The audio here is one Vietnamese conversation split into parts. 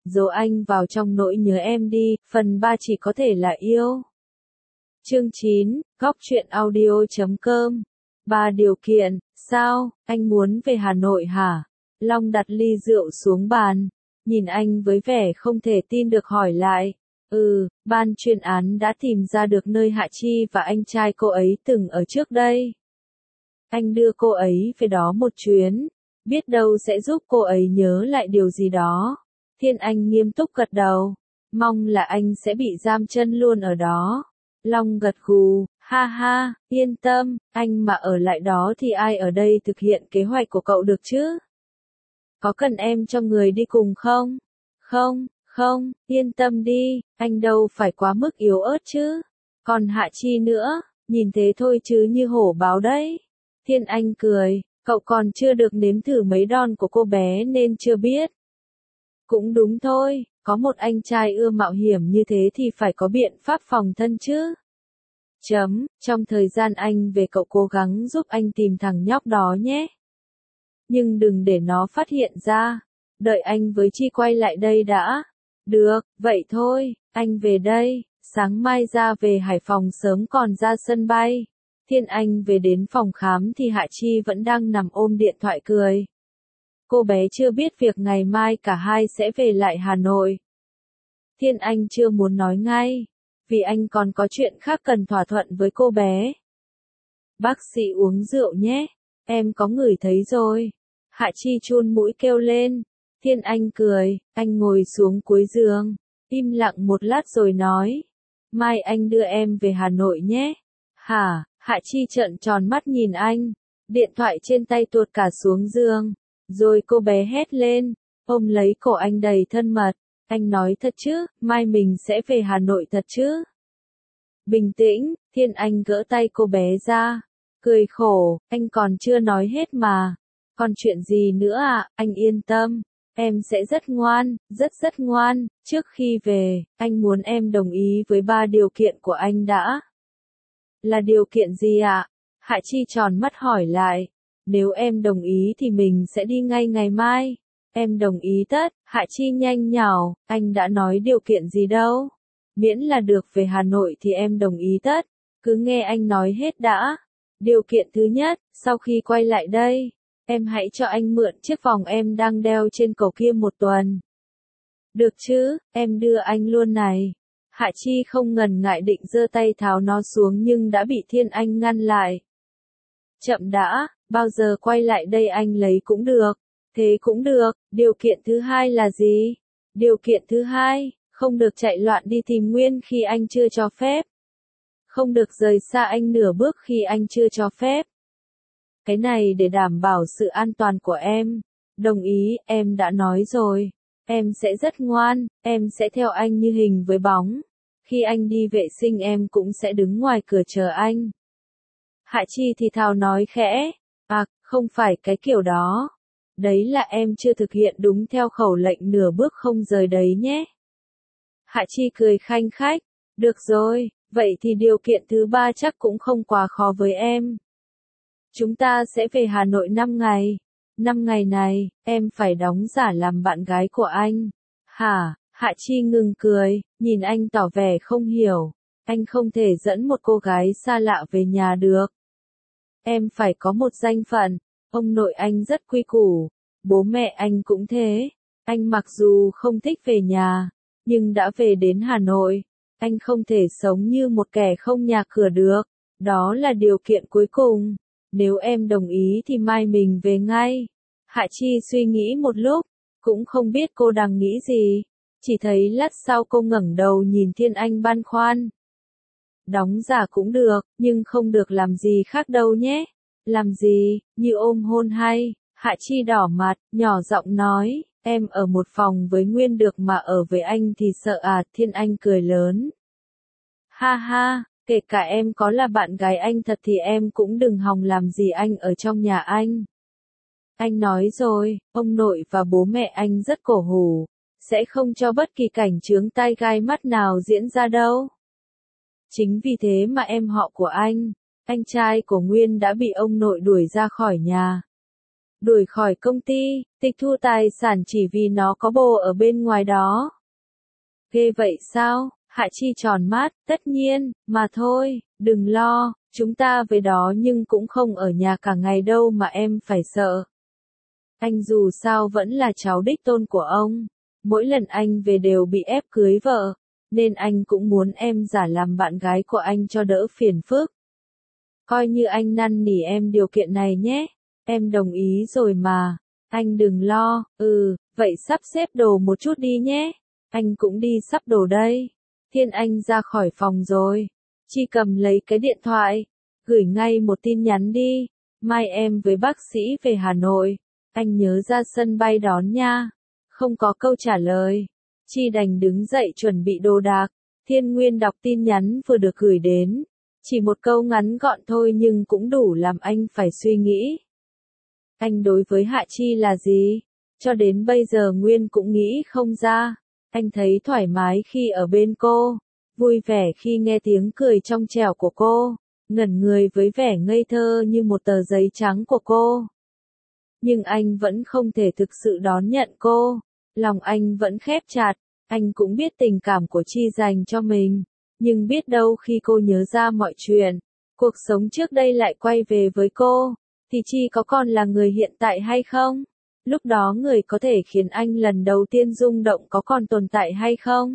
dỗ anh vào trong nỗi nhớ em đi, phần 3 chỉ có thể là yêu. Chương 9, Góc truyện audio.com. 3 điều kiện, sao, anh muốn về Hà Nội hả? Long đặt ly rượu xuống bàn, nhìn anh với vẻ không thể tin được hỏi lại. Ban chuyên án đã tìm ra được nơi Hạ Chi và anh trai cô ấy từng ở trước đây. Anh đưa cô ấy về đó một chuyến, biết đâu sẽ giúp cô ấy nhớ lại điều gì đó. Thiên Anh nghiêm túc gật đầu, mong là anh sẽ bị giam chân luôn ở đó. Long gật gù, ha ha, yên tâm, anh mà ở lại đó thì ai ở đây thực hiện kế hoạch của cậu được chứ? Có cần em cho người đi cùng không? Không, yên tâm đi, anh đâu phải quá mức yếu ớt chứ. Còn Hạ Chi nữa, nhìn thế thôi chứ như hổ báo đấy. Thiên Anh cười, cậu còn chưa được nếm thử mấy đòn của cô bé nên chưa biết. Cũng đúng thôi, có một anh trai ưa mạo hiểm như thế thì phải có biện pháp phòng thân chứ. Trong thời gian anh về cậu cố gắng giúp anh tìm thằng nhóc đó nhé. Nhưng đừng để nó phát hiện ra, đợi anh với Chi quay lại đây đã. Được, vậy thôi, anh về đây, sáng mai ra về Hải Phòng sớm còn ra sân bay. Thiên Anh về đến phòng khám thì Hạ Chi vẫn đang nằm ôm điện thoại cười. Cô bé chưa biết việc ngày mai cả hai sẽ về lại Hà Nội. Thiên Anh chưa muốn nói ngay, vì anh còn có chuyện khác cần thỏa thuận với cô bé. Bác sĩ uống rượu nhé, em có ngửi thấy rồi. Hạ Chi chun mũi kêu lên. Thiên Anh cười, anh ngồi xuống cuối giường, im lặng một lát rồi nói. Mai anh đưa em về Hà Nội nhé. Hả? Hạ Chi trợn tròn mắt nhìn anh, điện thoại trên tay tuột cả xuống giường, rồi cô bé hét lên, ôm lấy cổ anh đầy thân mật. Anh nói thật chứ, mai mình sẽ về Hà Nội thật chứ? Bình tĩnh, Thiên Anh gỡ tay cô bé ra, cười khổ, anh còn chưa nói hết mà. Còn chuyện gì nữa à, anh yên tâm, em sẽ rất ngoan, rất ngoan. Trước khi về, anh muốn em đồng ý với 3 điều kiện của anh đã. Là điều kiện gì ạ? Hạ Chi tròn mắt hỏi lại. Nếu em đồng ý thì mình sẽ đi ngay ngày mai. Em đồng ý tất, Hạ Chi nhanh nhảu, anh đã nói điều kiện gì đâu. Miễn là được về Hà Nội thì em đồng ý tất, cứ nghe anh nói hết đã. Điều kiện thứ nhất, sau khi quay lại đây, em hãy cho anh mượn chiếc vòng em đang đeo trên cổ kia 1 tuần. Được chứ, em đưa anh luôn này. Hạ Chi không ngần ngại định giơ tay tháo nó xuống nhưng đã bị Thiên Anh ngăn lại. Chậm đã, bao giờ quay lại đây anh lấy cũng được. Thế cũng được, điều kiện thứ hai là gì? Điều kiện thứ hai, không được chạy loạn đi tìm Nguyên khi anh chưa cho phép. Không được rời xa anh nửa bước khi anh chưa cho phép. Cái này để đảm bảo sự an toàn của em. Đồng ý, em đã nói rồi. Em sẽ rất ngoan, em sẽ theo anh như hình với bóng. Khi anh đi vệ sinh em cũng sẽ đứng ngoài cửa chờ anh. Hạ Chi thì thào nói khẽ. À, không phải cái kiểu đó. Đấy là em chưa thực hiện đúng theo khẩu lệnh nửa bước không rời đấy nhé. Hạ Chi cười khanh khách. Được rồi, vậy thì điều kiện thứ 3 chắc cũng không quá khó với em. Chúng ta sẽ về Hà Nội 5 ngày. 5 ngày này, em phải đóng giả làm bạn gái của anh. Hả? Hạ Chi ngừng cười, nhìn anh tỏ vẻ không hiểu. Anh không thể dẫn một cô gái xa lạ về nhà được. Em phải có một danh phận. Ông nội anh rất quy củ. Bố mẹ anh cũng thế. Anh mặc dù không thích về nhà, nhưng đã về đến Hà Nội. Anh không thể sống như một kẻ không nhà cửa được. Đó là điều kiện cuối cùng. Nếu em đồng ý thì mai mình về ngay. Hạ Chi suy nghĩ một lúc, cũng không biết cô đang nghĩ gì. Chỉ thấy lát sau cô ngẩng đầu nhìn Thiên Anh băn khoăn. Đóng giả cũng được, nhưng không được làm gì khác đâu nhé. Làm gì, như ôm hôn hay? Hạ Chi đỏ mặt, nhỏ giọng nói, em ở một phòng với Nguyên được mà ở với anh thì sợ à? Thiên Anh cười lớn. Ha ha, kể cả em có là bạn gái anh thật thì em cũng đừng hòng làm gì anh ở trong nhà anh. Anh nói rồi, ông nội và bố mẹ anh rất cổ hủ, sẽ không cho bất kỳ cảnh chướng tai gai mắt nào diễn ra đâu. Chính vì thế mà em họ của anh trai của Nguyên đã bị ông nội đuổi ra khỏi nhà. đuổi khỏi công ty, tịch thu tài sản chỉ vì nó có bồ ở bên ngoài đó. Ghê vậy sao? Hạ Chi tròn mắt, tất nhiên, mà thôi, đừng lo, chúng ta về đó nhưng cũng không ở nhà cả ngày đâu mà em phải sợ. Anh dù sao vẫn là cháu đích tôn của ông, mỗi lần anh về đều bị ép cưới vợ, nên anh cũng muốn em giả làm bạn gái của anh cho đỡ phiền phức. Coi như anh năn nỉ em điều kiện này nhé, em đồng ý rồi mà, anh đừng lo, vậy sắp xếp đồ một chút đi nhé, anh cũng đi sắp đồ đây. Thiên Anh ra khỏi phòng rồi, Chi cầm lấy cái điện thoại, gửi ngay một tin nhắn đi, mai em với bác sĩ về Hà Nội, anh nhớ ra sân bay đón nha. Không có câu trả lời, Chi đành đứng dậy chuẩn bị đồ đạc. Thiên Nguyên đọc tin nhắn vừa được gửi đến, chỉ một câu ngắn gọn thôi nhưng cũng đủ làm anh phải suy nghĩ. Anh đối với Hạ Chi là gì? Cho đến bây giờ Nguyên cũng nghĩ không ra. Anh thấy thoải mái khi ở bên cô, vui vẻ khi nghe tiếng cười trong trẻo của cô, ngẩn người với vẻ ngây thơ như một tờ giấy trắng của cô. Nhưng anh vẫn không thể thực sự đón nhận cô, lòng anh vẫn khép chặt, anh cũng biết tình cảm của Chi dành cho mình, nhưng biết đâu khi cô nhớ ra mọi chuyện, cuộc sống trước đây lại quay về với cô, thì Chi có còn là người hiện tại hay không? Lúc đó người có thể khiến anh lần đầu tiên rung động có còn tồn tại hay không?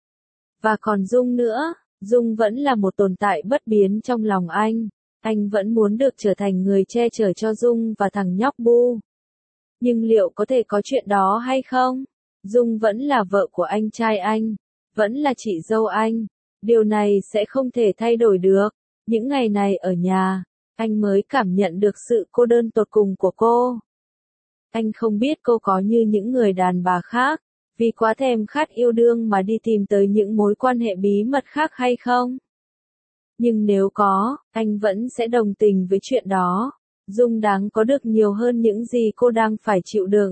Và còn Dung nữa, Dung vẫn là một tồn tại bất biến trong lòng anh vẫn muốn được trở thành người che chở cho Dung và thằng nhóc Bu. Nhưng liệu có thể có chuyện đó hay không? Dung vẫn là vợ của anh trai anh, vẫn là chị dâu anh, điều này sẽ không thể thay đổi được. Những ngày này ở nhà, anh mới cảm nhận được sự cô đơn tột cùng của cô. Anh không biết cô có như những người đàn bà khác, vì quá thèm khát yêu đương mà đi tìm tới những mối quan hệ bí mật khác hay không? Nhưng nếu có, anh vẫn sẽ đồng tình với chuyện đó. Dung đáng có được nhiều hơn những gì cô đang phải chịu đựng.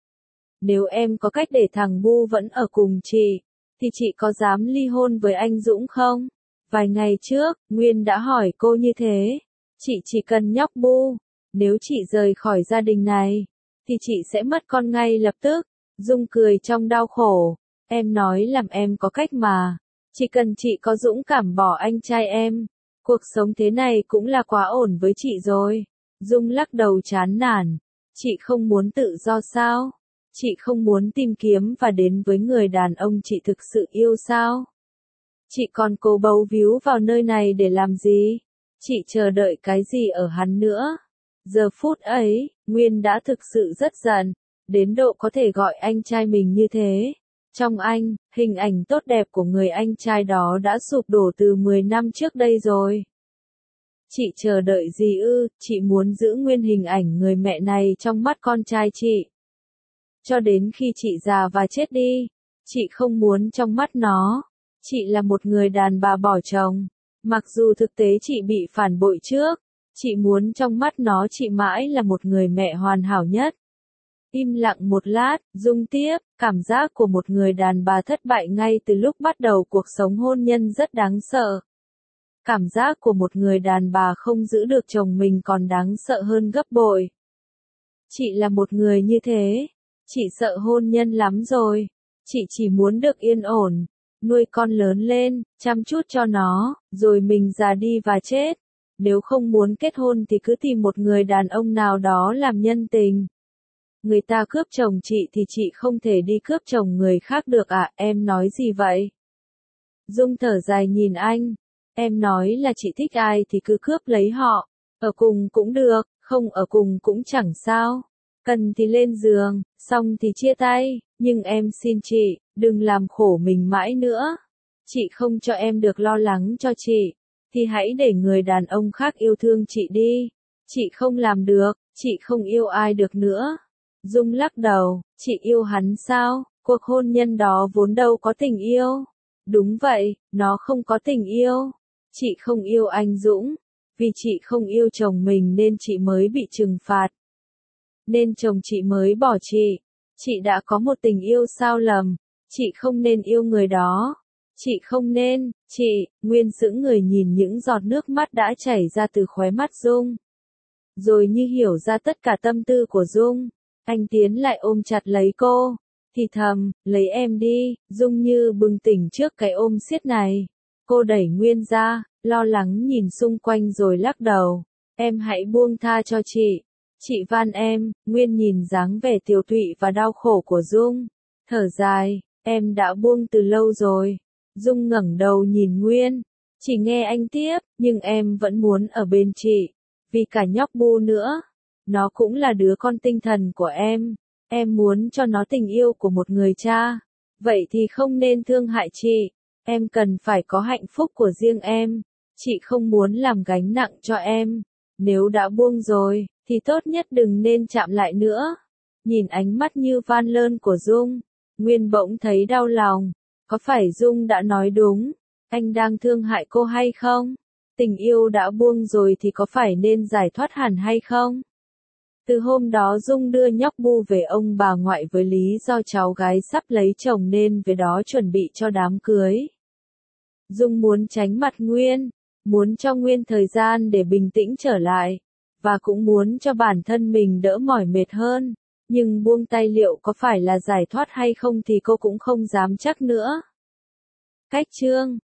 Nếu em có cách để thằng Bu vẫn ở cùng chị, thì chị có dám ly hôn với anh Dũng không? Vài ngày trước, Nguyên đã hỏi cô như thế. Chị chỉ cần nhóc Bu. Nếu chị rời khỏi gia đình này, thì chị sẽ mất con ngay lập tức. Dung cười trong đau khổ. Em nói làm em có cách mà. Chỉ cần chị có dũng cảm bỏ anh trai em, cuộc sống thế này cũng là quá ổn với chị rồi. Dung lắc đầu chán nản. Chị không muốn tự do sao? Chị không muốn tìm kiếm và đến với người đàn ông chị thực sự yêu sao? Chị còn cố bấu víu vào nơi này để làm gì? Chị chờ đợi cái gì ở hắn nữa? Giờ phút ấy, Nguyên đã thực sự rất giận, đến độ có thể gọi anh trai mình như thế. Trong anh, hình ảnh tốt đẹp của người anh trai đó đã sụp đổ từ 10 năm trước đây rồi. Chị chờ đợi gì ư? Chị muốn giữ nguyên hình ảnh người mẹ này trong mắt con trai chị. Cho đến khi chị già và chết đi, chị không muốn trong mắt nó. Chị là một người đàn bà bỏ chồng. Mặc dù thực tế chị bị phản bội trước, chị muốn trong mắt nó chị mãi là một người mẹ hoàn hảo nhất. Im lặng một lát, Dung tiếp, cảm giác của một người đàn bà thất bại ngay từ lúc bắt đầu cuộc sống hôn nhân rất đáng sợ. Cảm giác của một người đàn bà không giữ được chồng mình còn đáng sợ hơn gấp bội. Chị là một người như thế. Chị sợ hôn nhân lắm rồi. Chị chỉ muốn được yên ổn, nuôi con lớn lên, chăm chút cho nó, rồi mình già đi và chết. Nếu không muốn kết hôn thì cứ tìm một người đàn ông nào đó làm nhân tình. Người ta cướp chồng chị thì chị không thể đi cướp chồng người khác được à, em nói gì vậy? Dung thở dài nhìn anh. Em nói là chị thích ai thì cứ cướp lấy họ. Ở cùng cũng được, không ở cùng cũng chẳng sao. Cần thì lên giường, xong thì chia tay. Nhưng em xin chị, đừng làm khổ mình mãi nữa. Chị không cho em được lo lắng cho chị, thì hãy để người đàn ông khác yêu thương chị đi. Chị không làm được, chị không yêu ai được nữa. Dung lắc đầu, chị yêu hắn sao? Cuộc hôn nhân đó vốn đâu có tình yêu. Đúng vậy, nó không có tình yêu. Chị không yêu anh Dũng. Vì chị không yêu chồng mình nên chị mới bị trừng phạt. Nên chồng chị mới bỏ chị. Chị đã có một tình yêu sao lầm. Chị không nên yêu người đó. Chị không nên, chị, Nguyên sững người nhìn những giọt nước mắt đã chảy ra từ khóe mắt Dung. rồi như hiểu ra tất cả tâm tư của Dung. Anh tiến lại ôm chặt lấy cô, thì thầm, lấy em đi. Dung như bừng tỉnh trước cái ôm siết này. Cô đẩy Nguyên ra, lo lắng nhìn xung quanh rồi lắc đầu. Em hãy buông tha cho chị. Chị van em. Nguyên nhìn dáng vẻ tiều tụy và đau khổ của Dung, thở dài, em đã buông từ lâu rồi. Dung ngẩng đầu nhìn Nguyên, chỉ nghe anh tiếp, nhưng em vẫn muốn ở bên chị, vì cả nhóc Bu nữa. Nó cũng là đứa con tinh thần của em muốn cho nó tình yêu của một người cha. Vậy thì không nên thương hại chị, em cần phải có hạnh phúc của riêng em. Chị không muốn làm gánh nặng cho em. Nếu đã buông rồi, thì tốt nhất đừng nên chạm lại nữa. Nhìn ánh mắt như van lơn của Dung, Nguyên bỗng thấy đau lòng. Có phải Dung đã nói đúng? Anh đang thương hại cô hay không? Tình yêu đã buông rồi thì có phải nên giải thoát hẳn hay không? Từ hôm đó Dung đưa nhóc Bu về ông bà ngoại với lý do cháu gái sắp lấy chồng nên về đó chuẩn bị cho đám cưới. Dung muốn tránh mặt Nguyên, muốn cho Nguyên thời gian để bình tĩnh trở lại, và cũng muốn cho bản thân mình đỡ mỏi mệt hơn. Nhưng buông tay liệu có phải là giải thoát hay không thì cô cũng không dám chắc nữa. Cách chương